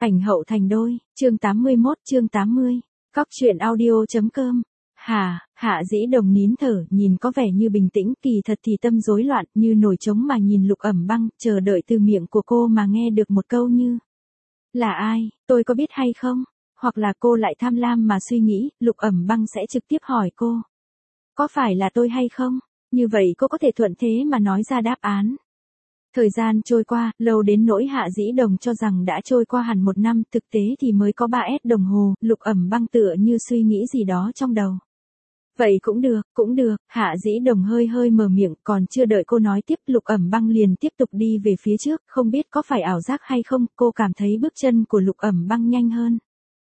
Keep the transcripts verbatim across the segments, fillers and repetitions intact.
Ảnh hậu thành đôi, chương tám mươi mốt chương tám mươi. Cóc truyện audio.com. Hà, Hạ Dĩ Đồng nín thở, nhìn có vẻ như bình tĩnh, kỳ thật thì tâm rối loạn, như nổi trống mà nhìn Lục Ẩm Băng, chờ đợi từ miệng của cô mà nghe được một câu như: là ai, tôi có biết hay không? Hoặc là cô lại tham lam mà suy nghĩ, Lục Ẩm Băng sẽ trực tiếp hỏi cô: có phải là tôi hay không? Như vậy cô có thể thuận thế mà nói ra đáp án. Thời gian trôi qua, lâu đến nỗi Hạ Dĩ Đồng cho rằng đã trôi qua hẳn một năm, thực tế thì mới có ba s đồng hồ, Lục Ẩm Băng tựa như suy nghĩ gì đó trong đầu. Vậy cũng được, cũng được, Hạ Dĩ Đồng hơi hơi mở miệng, còn chưa đợi cô nói tiếp, Lục Ẩm Băng liền tiếp tục đi về phía trước, không biết có phải ảo giác hay không, cô cảm thấy bước chân của Lục Ẩm Băng nhanh hơn.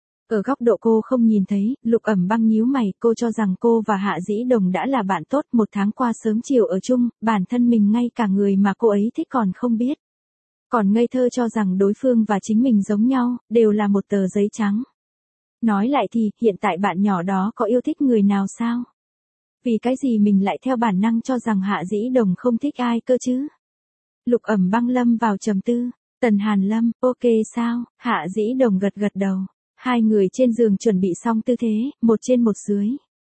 Ở góc độ cô không nhìn thấy, Lục Ẩm Băng nhíu mày, cô cho rằng cô và Hạ Dĩ Đồng đã là bạn tốt, một tháng qua sớm chiều ở chung, bản thân mình ngay cả người mà cô ấy thích còn không biết. Còn ngây thơ cho rằng đối phương và chính mình giống nhau, đều là một tờ giấy trắng. Nói lại thì, hiện tại bạn nhỏ đó có yêu thích người nào sao? Vì cái gì mình lại theo bản năng cho rằng Hạ Dĩ Đồng không thích ai cơ chứ? Lục Ẩm Băng lâm vào trầm tư. Tần Hàn Lâm, ok sao? Hạ Dĩ Đồng gật gật đầu. Hai người trên giường chuẩn bị xong tư thế, một trên một dưới.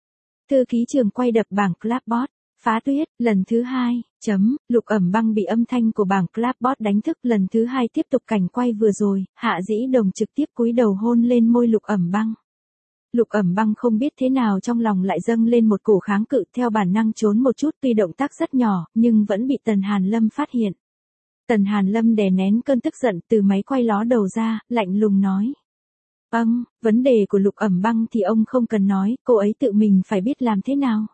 Thư ký trường quay đập bảng clapboard. Phá tuyết, lần thứ hai, chấm, Lục Ẩm Băng bị âm thanh của bảng clapboard đánh thức, lần thứ hai tiếp tục cảnh quay vừa rồi, Hạ Dĩ Đồng trực tiếp cúi đầu hôn lên môi Lục Ẩm Băng. Lục Ẩm Băng không biết thế nào trong lòng lại dâng lên một cổ kháng cự, theo bản năng trốn một chút, tuy động tác rất nhỏ, nhưng vẫn bị Tần Hàn Lâm phát hiện. Tần Hàn Lâm đè nén cơn tức giận, từ máy quay ló đầu ra, lạnh lùng nói: Vâng, vấn đề của Lục Ẩm Băng thì ông không cần nói, cô ấy tự mình phải biết làm thế nào.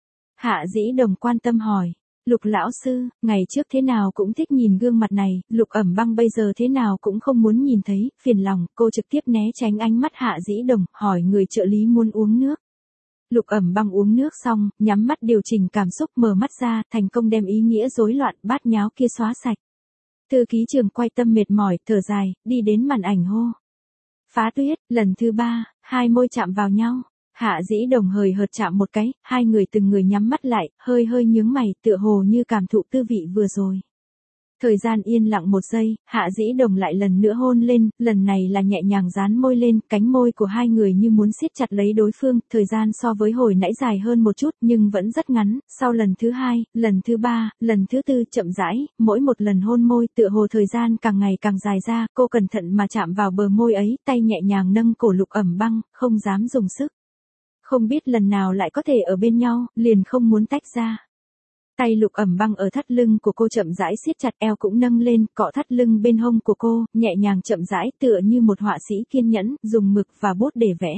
Hạ Dĩ Đồng quan tâm hỏi: Lục lão sư, ngày trước thế nào cũng thích nhìn gương mặt này, Lục Ẩm Băng bây giờ thế nào cũng không muốn nhìn thấy, phiền lòng, cô trực tiếp né tránh ánh mắt Hạ Dĩ Đồng, hỏi người trợ lý muốn uống nước. Lục Ẩm Băng uống nước xong, nhắm mắt điều chỉnh cảm xúc, mở mắt ra, thành công đem ý nghĩa rối loạn bát nháo kia xóa sạch. Thư ký trường quay tâm mệt mỏi, thở dài, đi đến màn ảnh hô: Phá tuyết, lần thứ ba, hai môi chạm vào nhau. Hạ Dĩ Đồng hời hợt chạm một cái, hai người từng người nhắm mắt lại, hơi hơi nhướng mày, tựa hồ như cảm thụ tư vị vừa rồi. Thời gian yên lặng một giây, Hạ Dĩ Đồng lại lần nữa hôn lên, lần này là nhẹ nhàng dán môi lên, cánh môi của hai người như muốn siết chặt lấy đối phương, thời gian so với hồi nãy dài hơn một chút nhưng vẫn rất ngắn, sau lần thứ hai, lần thứ ba, lần thứ tư chậm rãi, mỗi một lần hôn môi tựa hồ thời gian càng ngày càng dài ra, cô cẩn thận mà chạm vào bờ môi ấy, tay nhẹ nhàng nâng cổ Lục Ẩm Băng, không dám dùng sức. Không biết lần nào lại có thể ở bên nhau, liền không muốn tách ra. Tay Lục Ẩm Băng ở thắt lưng của cô chậm rãi siết chặt, eo cũng nâng lên, cọ thắt lưng bên hông của cô, nhẹ nhàng chậm rãi tựa như một họa sĩ kiên nhẫn, dùng mực và bút để vẽ.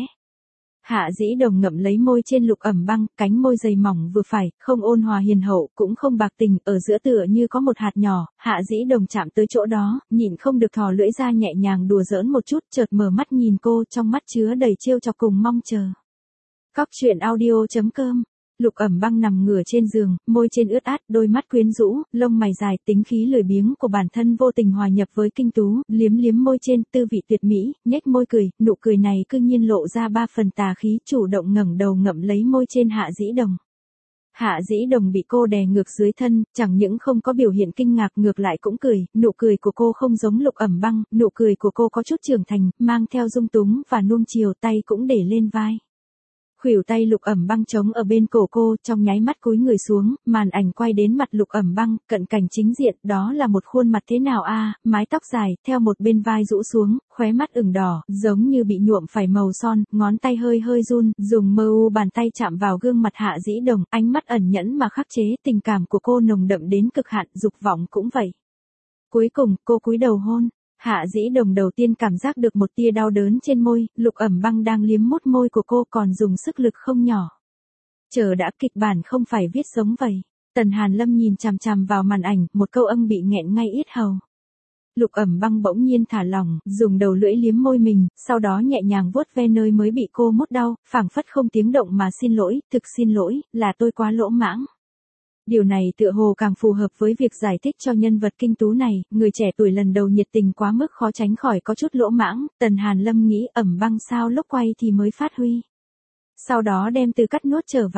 Hạ Dĩ Đồng ngậm lấy môi trên Lục Ẩm Băng, cánh môi dày mỏng vừa phải, không ôn hòa hiền hậu, cũng không bạc tình, ở giữa tựa như có một hạt nhỏ, Hạ Dĩ Đồng chạm tới chỗ đó, nhịn không được thò lưỡi ra nhẹ nhàng đùa giỡn một chút, chợt mở mắt nhìn cô, trong mắt chứa đầy trêu chọc cùng mong chờ. Cóc truyện audio.com. Lục Ẩm Băng nằm ngửa trên giường, môi trên ướt át, đôi mắt quyến rũ, lông mày dài, tính khí lười biếng của bản thân vô tình hòa nhập với kinh tú, liếm liếm môi trên, tư vị tuyệt mỹ, nhếch môi cười, nụ cười này cư nhiên lộ ra ba phần tà khí, chủ động ngẩng đầu ngậm lấy môi trên Hạ Dĩ Đồng. Hạ Dĩ Đồng bị cô đè ngược dưới thân, chẳng những không có biểu hiện kinh ngạc, ngược lại cũng cười, nụ cười của cô không giống Lục Ẩm Băng, nụ cười của cô có chút trưởng thành, mang theo dung túng và nuông chiều, tay cũng để lên vai. Khuỷu tay Lục Ẩm Băng trống ở bên cổ cô, trong nháy mắt cúi người xuống, màn ảnh quay đến mặt Lục Ẩm Băng, cận cảnh chính diện, đó là một khuôn mặt thế nào a, mái tóc dài, theo một bên vai rũ xuống, khóe mắt ửng đỏ, giống như bị nhuộm phải màu son, ngón tay hơi hơi run, dùng mơ u bàn tay chạm vào gương mặt Hạ Dĩ Đồng, ánh mắt ẩn nhẫn mà khắc chế, tình cảm của cô nồng đậm đến cực hạn, dục vọng cũng vậy. Cuối cùng, cô cúi đầu hôn. Hạ Dĩ Đồng đầu tiên cảm giác được một tia đau đớn trên môi, Lục Ẩm Băng đang liếm mút môi của cô còn dùng sức lực không nhỏ. Chờ đã, kịch bản không phải viết giống vậy. Tần Hàn Lâm nhìn chằm chằm vào màn ảnh, một câu âm bị nghẹn ngay yết hầu. Lục Ẩm Băng bỗng nhiên thả lỏng, dùng đầu lưỡi liếm môi mình, sau đó nhẹ nhàng vuốt ve nơi mới bị cô mút đau, phảng phất không tiếng động mà xin lỗi, thực xin lỗi, là tôi quá lỗ mãng. Điều này tựa hồ càng phù hợp với việc giải thích cho nhân vật kinh tú này, người trẻ tuổi lần đầu nhiệt tình quá mức khó tránh khỏi có chút lỗ mãng, Tần Hàn Lâm nghĩ Ẩm Băng sao lúc quay thì mới phát huy. Sau đó đem từ cắt nuốt trở vào.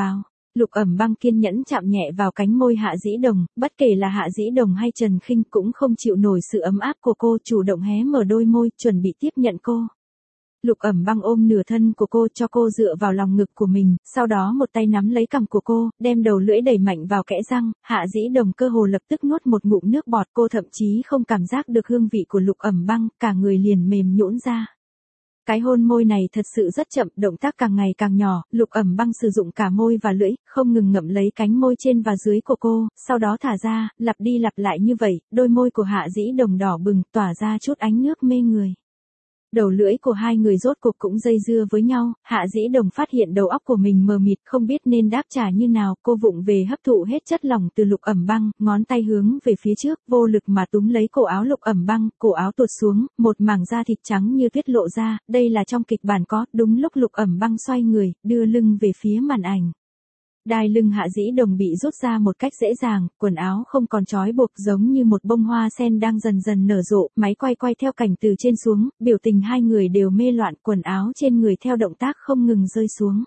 Lục Ẩm Băng kiên nhẫn chạm nhẹ vào cánh môi Hạ Dĩ Đồng, bất kể là Hạ Dĩ Đồng hay Trần Khinh cũng không chịu nổi sự ấm áp của cô, chủ động hé mở đôi môi, chuẩn bị tiếp nhận cô. Lục Ẩm Băng ôm nửa thân của cô cho cô dựa vào lòng ngực của mình, sau đó một tay nắm lấy cằm của cô, đem đầu lưỡi đẩy mạnh vào kẽ răng, Hạ Dĩ Đồng cơ hồ lập tức nuốt một ngụm nước bọt, cô thậm chí không cảm giác được hương vị của Lục Ẩm Băng, cả người liền mềm nhũn ra. Cái hôn môi này thật sự rất chậm, động tác càng ngày càng nhỏ, Lục Ẩm Băng sử dụng cả môi và lưỡi, không ngừng ngậm lấy cánh môi trên và dưới của cô, sau đó thả ra, lặp đi lặp lại như vậy, đôi môi của Hạ Dĩ Đồng đỏ bừng, tỏa ra chút ánh nước mê người. Đầu lưỡi của hai người rốt cuộc cũng dây dưa với nhau, Hạ Dĩ Đồng phát hiện đầu óc của mình mờ mịt, không biết nên đáp trả như nào, cô vụng về hấp thụ hết chất lỏng từ Lục Ẩm Băng, ngón tay hướng về phía trước, vô lực mà túm lấy cổ áo Lục Ẩm Băng, cổ áo tuột xuống, một mảng da thịt trắng như tuyết lộ ra, đây là trong kịch bản có, đúng lúc Lục Ẩm Băng xoay người, đưa lưng về phía màn ảnh. Đai lưng Hạ Dĩ Đồng bị rút ra một cách dễ dàng, quần áo không còn trói buộc giống như một bông hoa sen đang dần dần nở rộ, máy quay quay theo cảnh từ trên xuống, biểu tình hai người đều mê loạn, quần áo trên người theo động tác không ngừng rơi xuống.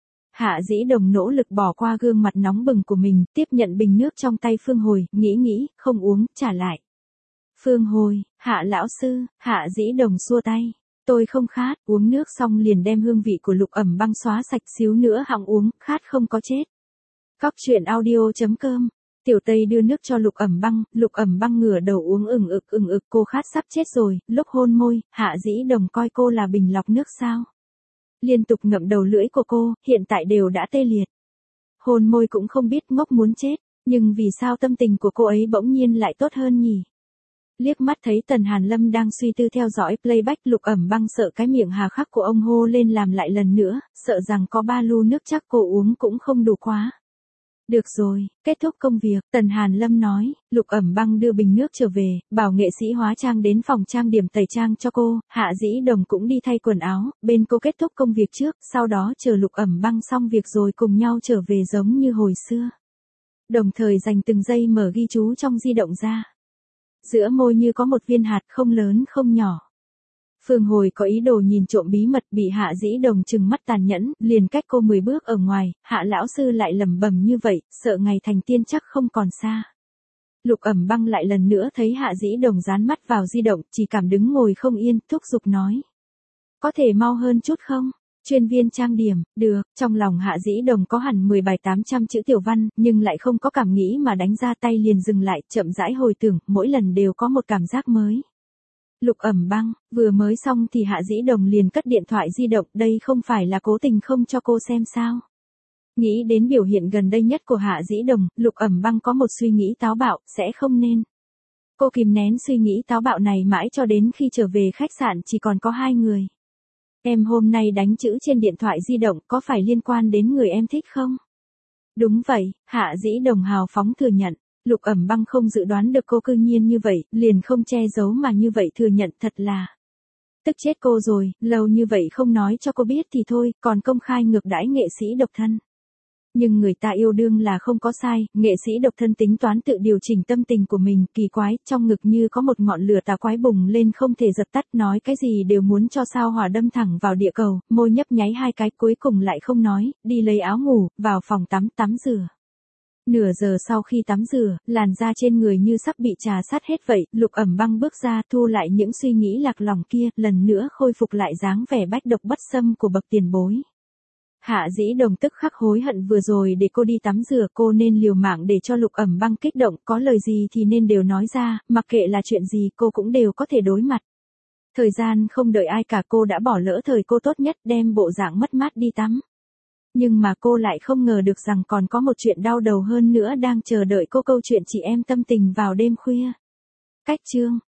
Hạ Dĩ Đồng nỗ lực bỏ qua gương mặt nóng bừng của mình, tiếp nhận bình nước trong tay Phương Hồi, nghĩ nghĩ, không uống, trả lại. Phương Hồi, Hạ lão sư, Hạ Dĩ Đồng xua tay. Tôi không khát, uống nước xong liền đem hương vị của Lục Ẩm Băng xóa sạch, xíu nữa hòng uống, khát không có chết. Cóc truyện audio chấm com. Tiểu Tây đưa nước cho Lục Ẩm Băng, Lục Ẩm Băng ngửa đầu uống ừng ực ừng ực, cô khát sắp chết rồi, lúc hôn môi, Hạ Dĩ Đồng coi cô là bình lọc nước sao. Liên tục ngậm đầu lưỡi của cô, hiện tại đều đã tê liệt. Hôn môi cũng không biết ngốc muốn chết, nhưng vì sao tâm tình của cô ấy bỗng nhiên lại tốt hơn nhỉ? Liếc mắt thấy Tần Hàn Lâm đang suy tư theo dõi playback, Lục Ẩm Băng sợ cái miệng hà khắc của ông hô lên làm lại lần nữa, sợ rằng có ba lu nước chắc cô uống cũng không đủ quá. Được rồi, kết thúc công việc, Tần Hàn Lâm nói, Lục Ẩm Băng đưa bình nước trở về, bảo nghệ sĩ hóa trang đến phòng trang điểm tẩy trang cho cô, Hạ Dĩ Đồng cũng đi thay quần áo, bên cô kết thúc công việc trước, sau đó chờ Lục Ẩm Băng xong việc rồi cùng nhau trở về giống như hồi xưa. Đồng thời dành từng giây mở ghi chú trong di động ra. Giữa môi như có một viên hạt không lớn không nhỏ. Phương Hồi có ý đồ nhìn trộm bí mật, bị Hạ Dĩ Đồng trừng mắt tàn nhẫn, liền cách cô mười bước ở ngoài, Hạ lão sư lại lẩm bẩm như vậy, sợ ngày thành tiên chắc không còn xa. Lục Ẩm Băng lại lần nữa thấy Hạ Dĩ Đồng dán mắt vào di động, chỉ cảm đứng ngồi không yên, thúc giục nói. Có thể mau hơn chút không? Chuyên viên trang điểm, được, trong lòng Hạ Dĩ Đồng có hẳn mười bài tám trăm chữ tiểu văn, nhưng lại không có cảm nghĩ mà đánh ra tay liền dừng lại, chậm rãi hồi tưởng, mỗi lần đều có một cảm giác mới. Lục Ẩm Băng, vừa mới xong thì Hạ Dĩ Đồng liền cất điện thoại di động, đây không phải là cố tình không cho cô xem sao. Nghĩ đến biểu hiện gần đây nhất của Hạ Dĩ Đồng, Lục Ẩm Băng có một suy nghĩ táo bạo, sẽ không nên. Cô kìm nén suy nghĩ táo bạo này mãi cho đến khi trở về khách sạn chỉ còn có hai người. Em hôm nay đánh chữ trên điện thoại di động có phải liên quan đến người em thích không? Đúng vậy, Hạ Dĩ Đồng hào phóng thừa nhận. Lục Ẩm Băng không dự đoán được cô cư nhiên như vậy, liền không che giấu mà như vậy thừa nhận, thật là tức chết cô rồi, lâu như vậy không nói cho cô biết thì thôi, còn công khai ngược đãi nghệ sĩ độc thân. Nhưng người ta yêu đương là không có sai, nghệ sĩ độc thân tính toán tự điều chỉnh tâm tình của mình, kỳ quái, trong ngực như có một ngọn lửa tà quái bùng lên không thể dập tắt, nói cái gì đều muốn cho sao hỏa đâm thẳng vào địa cầu, môi nhấp nháy hai cái cuối cùng lại không nói, đi lấy áo ngủ, vào phòng tắm tắm rửa. Nửa giờ sau khi tắm rửa, làn da trên người như sắp bị trà sát hết vậy, Lục Ẩm Băng bước ra thu lại những suy nghĩ lạc lòng kia, lần nữa khôi phục lại dáng vẻ bách độc bất xâm của bậc tiền bối. Hạ Dĩ Đồng tức khắc hối hận vừa rồi để cô đi tắm rửa, cô nên liều mạng để cho Lục Ẩm Băng kích động, có lời gì thì nên đều nói ra, mặc kệ là chuyện gì cô cũng đều có thể đối mặt. Thời gian không đợi ai cả, cô đã bỏ lỡ thời cô tốt nhất, đem bộ dạng mất mát đi tắm. Nhưng mà cô lại không ngờ được rằng còn có một chuyện đau đầu hơn nữa đang chờ đợi cô, câu chuyện chị em tâm tình vào đêm khuya. Cách chương